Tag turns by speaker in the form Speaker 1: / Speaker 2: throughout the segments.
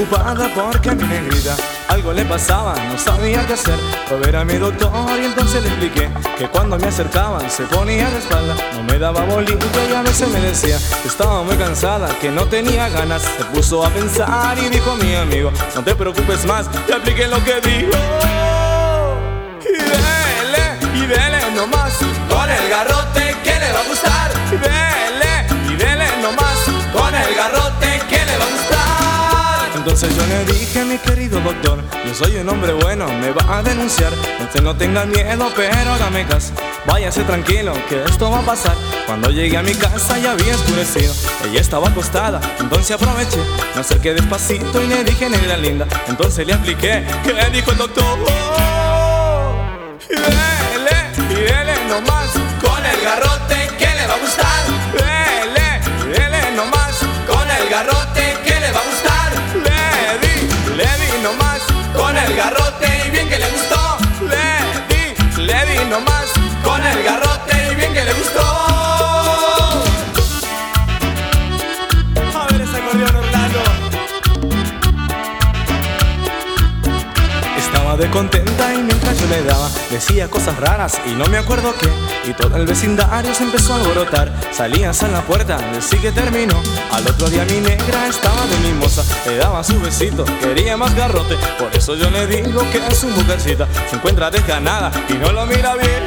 Speaker 1: preocupada porque a mi negrita algo le pasaba, no sabía qué hacer. Fue a ver a mi doctor y entonces le expliqué que cuando me acercaban se ponía de espalda, no me daba bolito y a veces me decía que estaba muy cansada, que no tenía ganas. Se puso a pensar y dijo mi amigo: no te preocupes más, te apliqué lo que dijo. Y dele nomás con el garrote que le va a gustar. Y dele nomás con el garrote que le va a gustar. Entonces yo le dije: mi querido doctor, yo soy un hombre bueno, me va a denunciar. Usted no tenga miedo, pero hágame caso, váyase tranquilo que esto va a pasar. Cuando llegué a mi casa ya había oscurecido, ella estaba acostada, entonces aproveché, me acerqué despacito y le dije: negra linda. Entonces le apliqué, ¿qué dijo el doctor? Y dele nomás con el garrote que le va a gustar. Dele nomás con el garrote que le va a gustar. Le di nomás con el garrote y bien que le gustó. Le di nomás con el garrote y bien que le gustó. A ver ese acordeón, Orlando. Estaba de contenta y mientras yo le daba decía cosas raras y no me acuerdo qué. Y todo el vecindario se empezó a alborotar. Salías a la puerta, decí que terminó. Al otro día mi negra estaba de mimosa, le daba su besito, quería más garrote. Por eso yo le digo que es su mujercita, se encuentra desganada y no lo mira bien.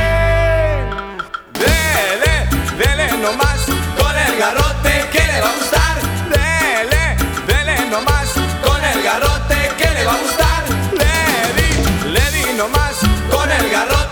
Speaker 1: Dele nomás con el garrote que le va a gustar. Dele nomás con el garrote que le va a gustar. Le di nomás con el garrote